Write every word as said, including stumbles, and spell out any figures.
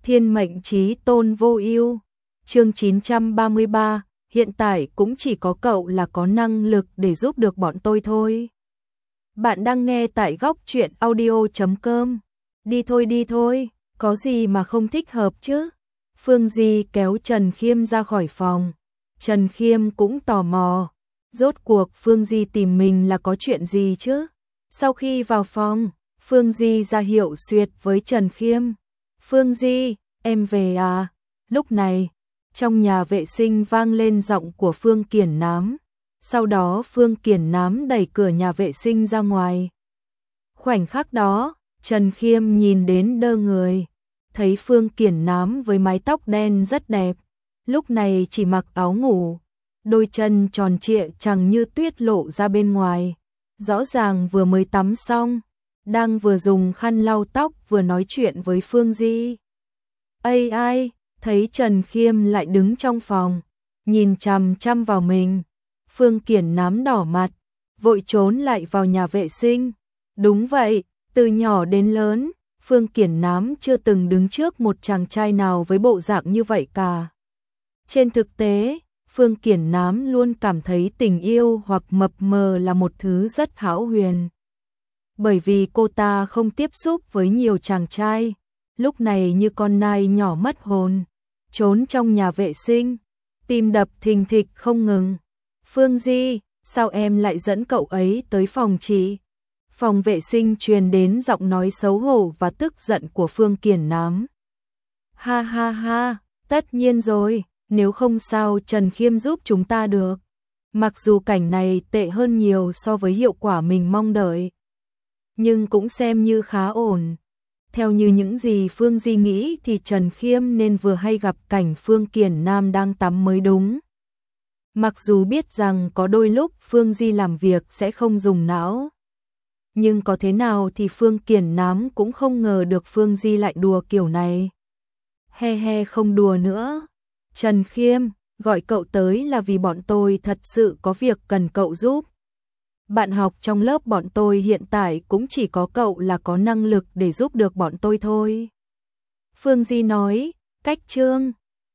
Thiên mệnh chí tôn vô ưu. Chương chín trăm ba mươi ba, hiện tại cũng chỉ có cậu là có năng lực để giúp được bọn tôi thôi. Bạn đang nghe tại góc truyện audio chấm com. Đi thôi đi thôi, có gì mà không thích hợp chứ? Phương Di kéo Trần Khiêm ra khỏi phòng. Trần Khiêm cũng tò mò. Rốt cuộc Phương Di tìm mình là có chuyện gì chứ? Sau khi vào phòng, Phương Di ra hiệu duyệt với Trần Khiêm. Phương Di, em về à? Lúc này, trong nhà vệ sinh vang lên giọng của Phương Kiển Nám. Sau đó Phương Kiển Nám đẩy cửa nhà vệ sinh ra ngoài. Khoảnh khắc đó, Trần Khiêm nhìn đến đơ người. Thấy Phương Kiển Nám với mái tóc đen rất đẹp. Lúc này chỉ mặc áo ngủ. Đôi chân tròn trịa chẳng như tuyết lộ ra bên ngoài. Rõ ràng vừa mới tắm xong. Đang vừa dùng khăn lau tóc vừa nói chuyện với Phương Di. Ây ai, thấy Trần Khiêm lại đứng trong phòng, nhìn chằm chằm vào mình. Phương Kiển Nám đỏ mặt, vội trốn lại vào nhà vệ sinh. Đúng vậy, từ nhỏ đến lớn, Phương Kiển Nám chưa từng đứng trước một chàng trai nào với bộ dạng như vậy cả. Trên thực tế, Phương Kiển Nám luôn cảm thấy tình yêu hoặc mập mờ là một thứ rất hão huyền. Bởi vì cô ta không tiếp xúc với nhiều chàng trai, lúc này như con nai nhỏ mất hồn, trốn trong nhà vệ sinh, tim đập thình thịch không ngừng. Phương Di, sao em lại dẫn cậu ấy tới phòng chị? Phòng vệ sinh truyền đến giọng nói xấu hổ và tức giận của Phương Kiển Nám. Ha ha ha, tất nhiên rồi, nếu không sao Trần Khiêm giúp chúng ta được. Mặc dù cảnh này tệ hơn nhiều so với hiệu quả mình mong đợi, nhưng cũng xem như khá ổn. Theo như những gì Phương Di nghĩ thì Trần Khiêm nên vừa hay gặp cảnh Phương Kiển Nam đang tắm mới đúng. Mặc dù biết rằng có đôi lúc Phương Di làm việc sẽ không dùng não, nhưng có thế nào thì Phương Kiển Nám cũng không ngờ được Phương Di lại đùa kiểu này. He he, không đùa nữa. Trần Khiêm, gọi cậu tới là vì bọn tôi thật sự có việc cần cậu giúp. Bạn học trong lớp bọn tôi hiện tại cũng chỉ có cậu là có năng lực để giúp được bọn tôi thôi. Phương Di nói, cách chương.